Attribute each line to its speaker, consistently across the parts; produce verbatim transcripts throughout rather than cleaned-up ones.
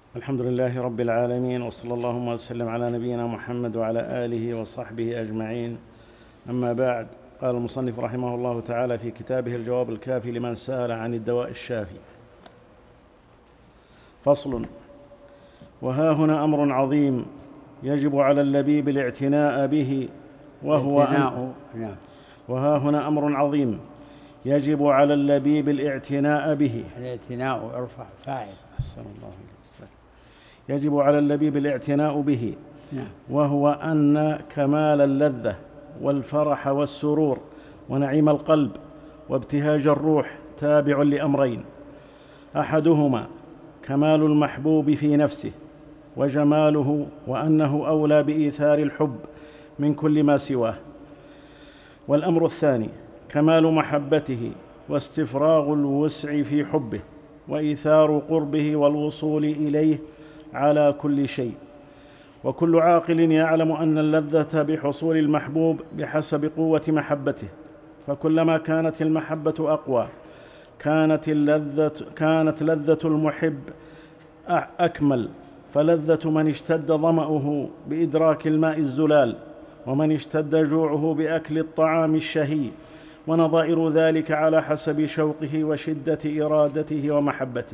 Speaker 1: الحمد لله رب العالمين، وصلى اللهم وسلم على نبينا محمد وعلى آله وصحبه أجمعين. أما بعد، قال المصنف رحمه الله تعالى في كتابه الجواب الكافي لمن سأل عن الدواء الشافي: فصل. وها هنا أمر عظيم يجب على اللبيب الاعتناء به، وهو أن وها هنا أمر عظيم يجب على اللبيب الاعتناء به.
Speaker 2: الاعتناء ارفع فاعل.
Speaker 1: الله يجب على اللبيب الاعتناء به،
Speaker 2: نعم.
Speaker 1: وهو أن كمال اللذة والفرح والسرور ونعيم القلب وابتهاج الروح تابع لأمرين: أحدهما كمال المحبوب في نفسه وجماله، وأنه أولى بإيثار الحب من كل ما سواه. والأمر الثاني كمال محبته واستفراغ الوسع في حبه وإيثار قربه والوصول إليه على كل شيء. وكل عاقل يعلم أن اللذة بحصول المحبوب بحسب قوة محبته، فكلما كانت المحبة أقوى كانت اللذة, كانت لذة المحب أكمل، فلذة من اشتد ظمأه بإدراك الماء الزلال، ومن اشتد جوعه بأكل الطعام الشهي، ونظائر ذلك على حسب شوقه وشدة إرادته ومحبته.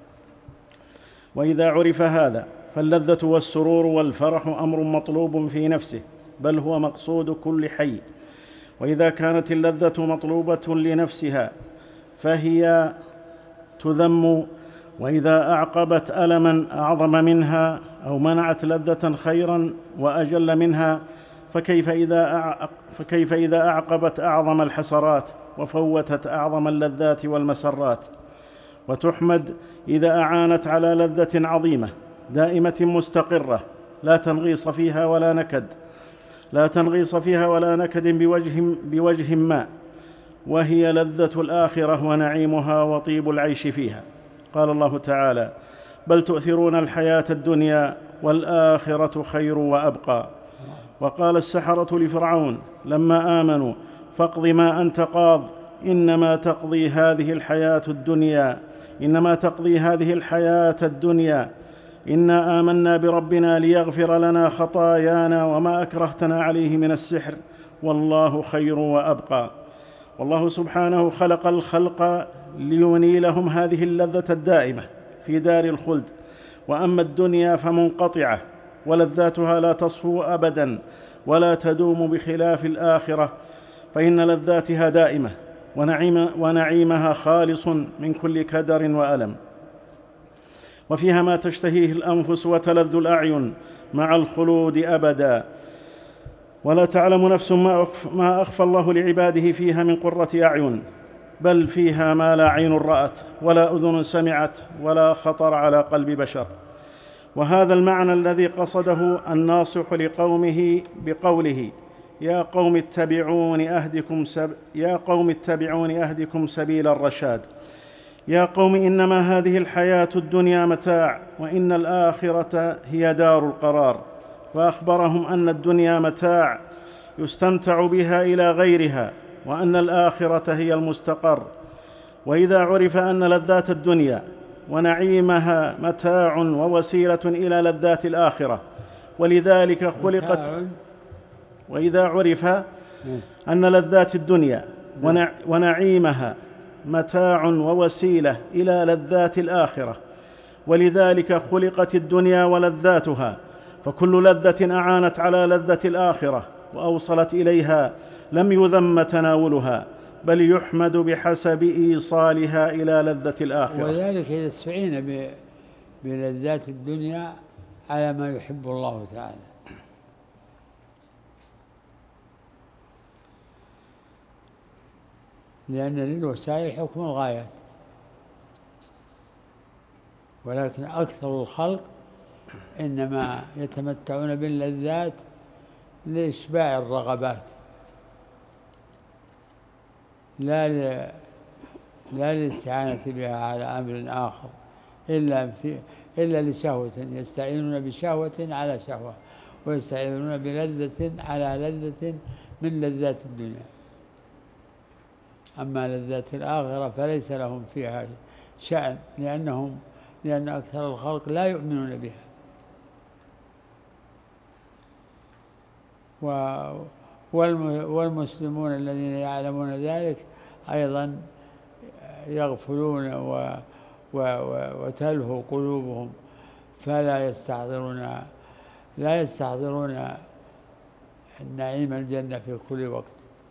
Speaker 1: وإذا عرف هذا فاللذة والسرور والفرح أمر مطلوب في نفسه، بل هو مقصود كل حي. وإذا كانت اللذة مطلوبة لنفسها فهي تذم، وإذا أعقبت ألما أعظم منها أو منعت لذة خيرا وأجل منها فكيف إذا فكيف إذا أعقبت أعظم الحسرات وفوتت أعظم اللذات والمسرات. وتحمد إذا أعانت على لذة عظيمة دائمة مستقرة لا تنغيص فيها ولا نكد لا تنغيص فيها ولا نكد بوجه, بوجه ما، وهي لذة الآخرة ونعيمها وطيب العيش فيها. قال الله تعالى: بل تؤثرون الحياة الدنيا والآخرة خير وأبقى. وقال السحرة لفرعون لما آمنوا: فاقض ما أنت قاض إنما تقضي هذه الحياة الدنيا إنما تقضي هذه الحياة الدنيا إنا آمنا بربنا ليغفر لنا خطايانا وما أكرهتنا عليه من السحر والله خير وأبقى. والله سبحانه خلق الخلق لينيلهم هذه اللذة الدائمة في دار الخلد، وأما الدنيا فمنقطعة ولذاتها لا تصفو أبدا ولا تدوم، بخلاف الآخرة فإن لذاتها دائمة ونعيم ونعيمها خالص من كل كدر وألم، وفيها ما تشتهيه الأنفس وتلذ الأعين مع الخلود أبدا. ولا تعلم نفس ما أخفى الله لعباده فيها من قرة أعين، بل فيها ما لا عين رأت ولا أذن سمعت ولا خطر على قلب بشر. وهذا المعنى الذي قصده الناصح لقومه بقوله: يا قوم اتبعون أهدكم, سب... يا قوم اتبعون أهدكم سبيل الرشاد. يا قوم إنما هذه الحياة الدنيا متاع، وإن الآخرة هي دار القرار. وأخبرهم أن الدنيا متاع يستمتع بها إلى غيرها، وأن الآخرة هي المستقر. وإذا عرف أن لذات الدنيا ونعيمها متاع ووسيلة إلى لذات الآخرة، ولذلك خلقت وإذا عرف أن لذات الدنيا ونعيمها متاع ووسيلة إلى لذات الآخرة، ولذلك خلقت الدنيا ولذاتها، فكل لذة أعانت على لذة الآخرة وأوصلت إليها لم يذم تناولها، بل يحمد بحسب إيصالها إلى لذة الآخرة.
Speaker 2: وذلك إذا استعين بلذات الدنيا على ما يحب الله تعالى. لأن للوسائل حكم الغايات، ولكن أكثر الخلق إنما يتمتعون باللذات لإشباع الرغبات، لا ل... لا للاستعانة بها على أمر آخر إلا, في... إلا لشهوة، يستعينون بشهوة على شهوة، ويستعينون بلذة على لذة من لذات الدنيا. أما لذات الآخرة فليس لهم فيها شأن، لأنهم لأن أكثر الخلق لا يؤمنون بها. والمسلمون الذين يعلمون ذلك أيضا يغفلون وتلهو قلوبهم، فلا يستحضرون لا يستحضرون النعيم الجنة في كل وقت.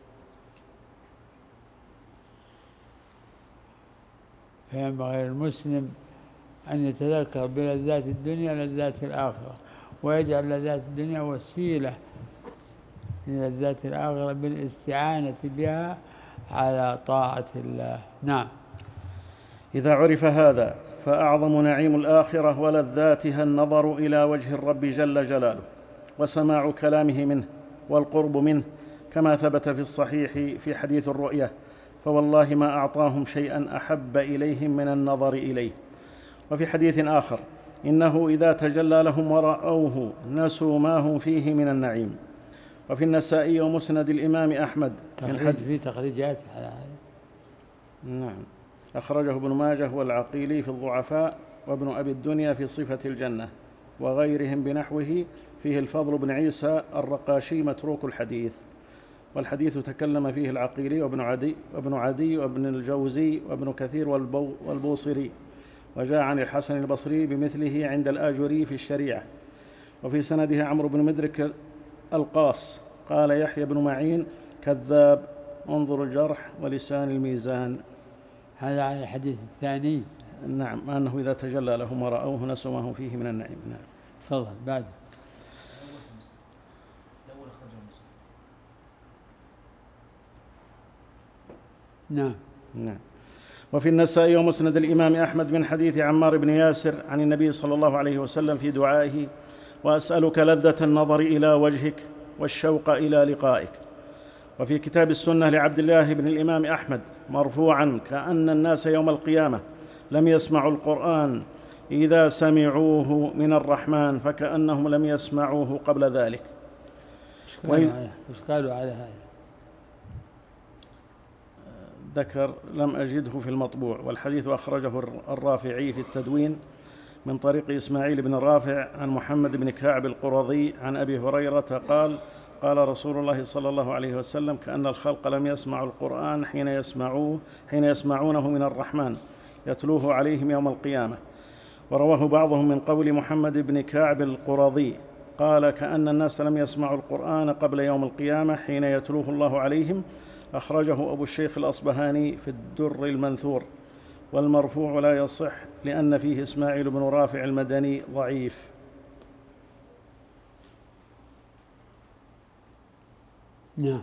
Speaker 2: فينبغي المسلم أن يتذكر بلذات الدنيا لذات الآخرة، ويجعل لذات الدنيا وسيلة للذات الآخرة بالاستعانة بها على طاعة الله. نعم.
Speaker 1: إذا عرف هذا فأعظم نعيم الآخرة ولذاتها النظر إلى وجه الرب جل جلاله وسماع كلامه منه والقرب منه، كما ثبت في الصحيح في حديث الرؤية: فوالله ما أعطاهم شيئا أحب إليهم من النظر إليه. وفي حديث آخر: إنه إذا تجلى لهم ورأوه نسوا ما هم فيه من النعيم. وفي النسائي ومسند الإمام أحمد
Speaker 2: تخريج في تخريجات على هذا.
Speaker 1: نعم، أخرجه ابن ماجه والعقيلي في الضعفاء، وابن أبي الدنيا في صفة الجنة، وغيرهم بنحوه. فيه الفضل بن عيسى الرقاشي متروك الحديث، والحديث تكلم فيه العقيلي وابن عدي وابن عدي وابن الجوزي وابن كثير والبوصري، وجاء عن الحسن البصري بمثله عند الآجري في الشريعة. وفي سنده عمرو بن مدرك القاص قال يحيى بن معين كذاب، انظر الجرح ولسان الميزان.
Speaker 2: هذا عن الحديث الثاني.
Speaker 1: نعم، أنه إذا تجلى لهم ورأوه نسوا ما هم فيه من النعيم. نعم.
Speaker 2: تفضل بعد. نعم.
Speaker 1: نعم. وفي النسائي ومسند الإمام أحمد من حديث عمار بن ياسر عن النبي صلى الله عليه وسلم في دعائه: وأسألك لذة النظر إلى وجهك والشوق إلى لقائك. وفي كتاب السنة لعبد الله بن الإمام أحمد مرفوعا: كأن الناس يوم القيامة لم يسمعوا القرآن إذا سمعوه من الرحمن فكأنهم لم يسمعوه قبل ذلك.
Speaker 2: وش قالوا على هذا؟
Speaker 1: ذكر: لم أجده في المطبوع. والحديث أخرجه الرافعي في التدوين من طريق إسماعيل بن رافع عن محمد بن كعب القرظي عن أبي هريرة قال: قال رسول الله صلى الله عليه وسلم: كأن الخلق لم يسمعوا القرآن حين يسمعوه حين يسمعونه من الرحمن يتلوه عليهم يوم القيامة. ورواه بعضهم من قول محمد بن كعب القرظي قال: كأن الناس لم يسمعوا القرآن قبل يوم القيامة حين يتلوه الله عليهم. أخرجه أبو الشيخ الأصبهاني في الدر المنثور. والمرفوع لا يصح لأن فيه إسماعيل بن رافع المدني ضعيف.
Speaker 2: نعم.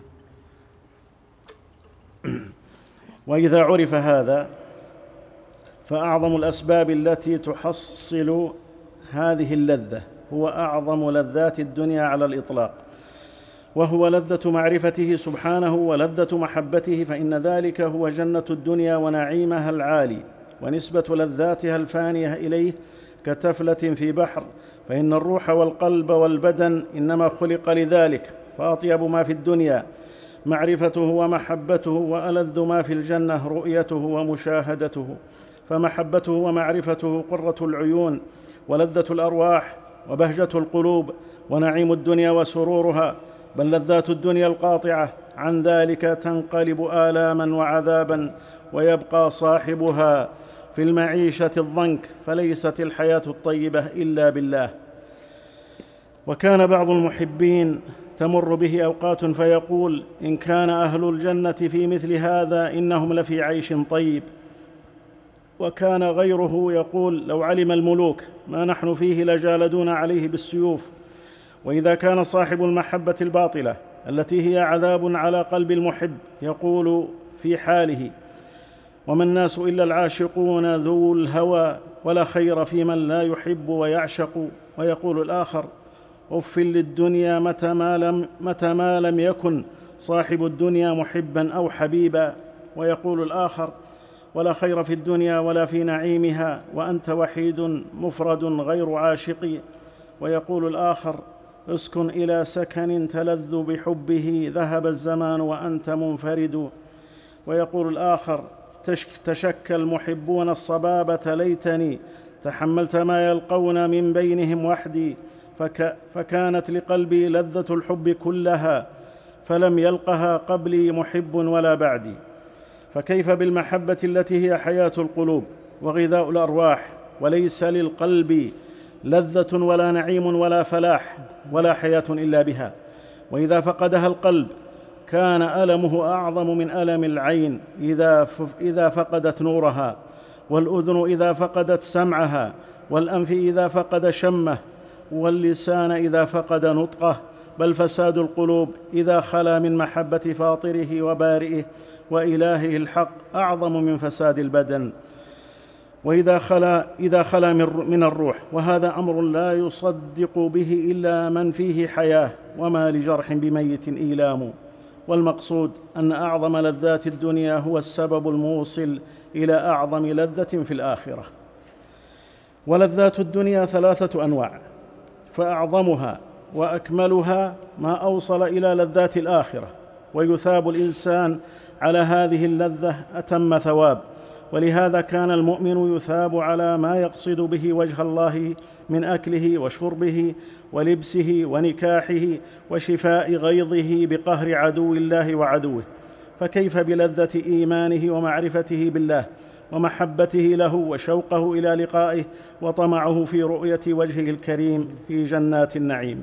Speaker 1: وإذا عرف هذا فأعظم الأسباب التي تحصل هذه اللذة هو أعظم لذات الدنيا على الإطلاق، وهو لذة معرفته سبحانه ولذة محبته، فإن ذلك هو جنة الدنيا ونعيمها العالي، ونسبة لذاتها الفانية إليه كتفلة في بحر، فإن الروح والقلب والبدن إنما خلق لذلك. فأطيب ما في الدنيا معرفته ومحبته، وألذ ما في الجنة رؤيته ومشاهدته. فمحبته ومعرفته قرة العيون ولذة الأرواح وبهجة القلوب ونعيم الدنيا وسرورها، بل لذات الدنيا القاطعة عن ذلك تنقلب آلاما وعذابا، ويبقى صاحبها في المعيشة الضنك، فليست الحياة الطيبة إلا بالله. وكان بعض المحبين تمر به أوقات فيقول: إن كان أهل الجنة في مثل هذا إنهم لفي عيش طيب. وكان غيره يقول: لو علم الملوك ما نحن فيه لجالدون عليه بالسيوف. وإذا كان صاحب المحبة الباطلة التي هي عذاب على قلب المحب يقول في حاله: وما الناس إلا العاشقون ذو الهوى، ولا خير في من لا يحب ويعشق. ويقول الآخر: أف للدنيا متى ما لم, متى ما لم يكن صاحب الدنيا محبا أو حبيبا. ويقول الآخر: ولا خير في الدنيا ولا في نعيمها، وأنت وحيد مفرد غير عاشق. ويقول الآخر: اسكن إلى سكن تلذ بحبه، ذهب الزمان وأنت منفرد. ويقول الآخر: تشكى المحبون الصبابة ليتني تحملت ما يلقون من بينهم وحدي، فك فكانت لقلبي لذة الحب كلها، فلم يلقها قبلي محب ولا بعدي. فكيف بالمحبة التي هي حياة القلوب وغذاء الأرواح، وليس للقلب لذة ولا نعيم ولا فلاح ولا حياة إلا بها. وإذا فقدها القلب كان ألمه أعظم من ألم العين إذا فقدت نورها، والأذن إذا فقدت سمعها، والأنف إذا فقد شمه، واللسان إذا فقد نطقه. بل فساد القلوب إذا خلا من محبة فاطره وبارئه وإلهه الحق أعظم من فساد البدن وإذا خلا إذا خلا من الروح، وهذا أمر لا يصدق به إلا من فيه حياة، وما لجرح بميت إيلام. والمقصود أن أعظم لذات الدنيا هو السبب الموصل إلى أعظم لذة في الآخرة. ولذات الدنيا ثلاثة أنواع، فأعظمها وأكملها ما أوصل إلى لذات الآخرة، ويثاب الإنسان على هذه اللذة أتم ثواب. ولهذا كان المؤمن يثاب على ما يقصد به وجه الله من أكله وشربه ولبسه ونكاحه وشفاء غيظه بقهر عدو الله وعدوه. فكيف بلذة إيمانه ومعرفته بالله ومحبته له وشوقه إلى لقائه وطمعه في رؤية وجهه الكريم في جنات النعيم.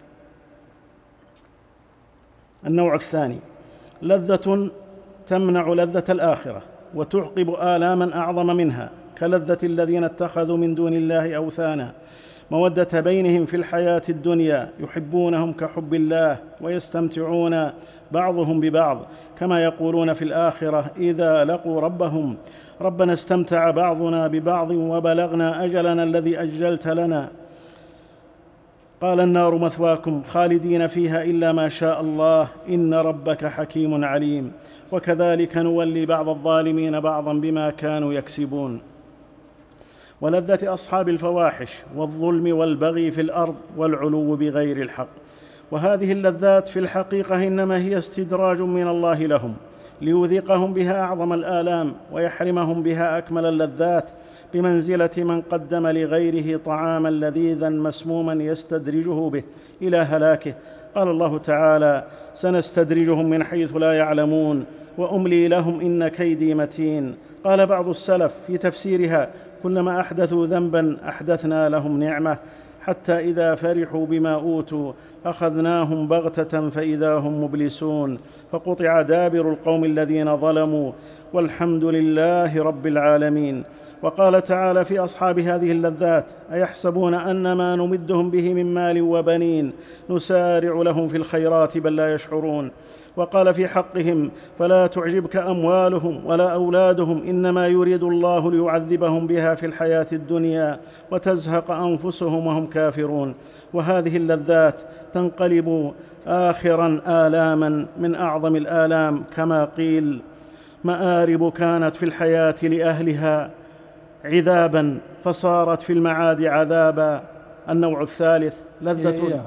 Speaker 1: النوع الثاني لذة تمنع لذة الآخرة وتعقب آلاما أعظم منها، كلذة الذين اتخذوا من دون الله أوثانا مودة بينهم في الحياة الدنيا، يحبونهم كحب الله ويستمتعون بعضهم ببعض، كما يقولون في الآخرة إذا لقوا ربهم: ربنا استمتع بعضنا ببعض وبلغنا أجلنا الذي أجلت لنا. قال: النار مثواكم خالدين فيها إلا ما شاء الله إن ربك حكيم عليم. وكذلك نولي بعض الظالمين بعضا بما كانوا يكسبون. ولذة أصحاب الفواحش والظلم والبغي في الأرض والعلو بغير الحق. وهذه اللذات في الحقيقة إنما هي استدراج من الله لهم ليذيقهم بها أعظم الآلام ويحرمهم بها أكمل اللذات، بمنزلة من قدم لغيره طعاما لذيذا مسموما يستدرجه به إلى هلاكه. قال الله تعالى: سنستدرجهم من حيث لا يعلمون وأملي لهم إن كيدي متين. قال بعض السلف في تفسيرها: كلما أحدثوا ذنبا أحدثنا لهم نعمة، حتى إذا فرحوا بما أوتوا أخذناهم بغتة فإذا هم مبلسون، فقطع دابر القوم الذين ظلموا والحمد لله رب العالمين. وقال تعالى في أصحاب هذه اللذات: أيحسبون أن ما نمدهم به من مال وبنين نسارع لهم في الخيرات بل لا يشعرون. وقال في حقهم: فلا تعجبك أموالهم ولا أولادهم إنما يريد الله ليعذبهم بها في الحياة الدنيا وتزهق أنفسهم وهم كافرون. وهذه اللذات تنقلب آخرا آلاما من أعظم الآلام، كما قيل: مآرب كانت في الحياة لأهلها عذابا فصارت في المعاد عذابا. النوع الثالث لذة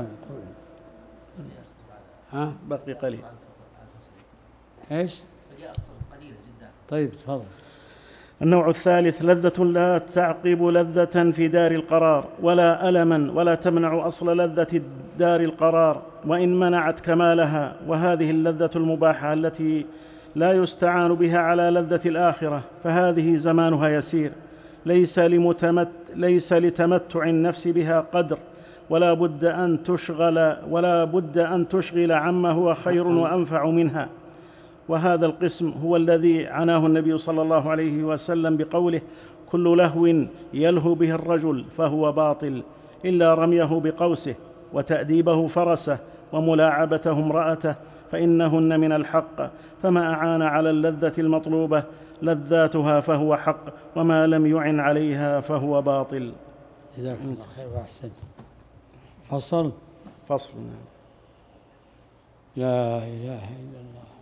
Speaker 2: ها
Speaker 1: بقي قليل.
Speaker 2: ايش؟ طيب تفضل.
Speaker 1: النوع الثالث لذة لا تعقب لذة في دار القرار ولا ألما ولا تمنع أصل لذة دار القرار وإن منعت كمالها. وهذه اللذة المباحة التي لا يستعان بها على لذة الآخرة، فهذه زمانها يسير، ليس لمتمت ليس لتمتع النفس بها قدر، ولا بد أن تشغل ولا بد أن تشغل عما هو خير وأنفع منها. وهذا القسم هو الذي عناه النبي صلى الله عليه وسلم بقوله: كل لهو يلهو به الرجل فهو باطل إلا رميه بقوسه وتأديبه فرسه وملاعبته امرأته فإنهن من الحق، فما أعان على اللذة المطلوبة لذاتها فهو حق، وما لم يعن عليها فهو باطل.
Speaker 2: جزاك الله خير وأحسنت. فصل
Speaker 1: فصل
Speaker 2: لا إله إلا الله.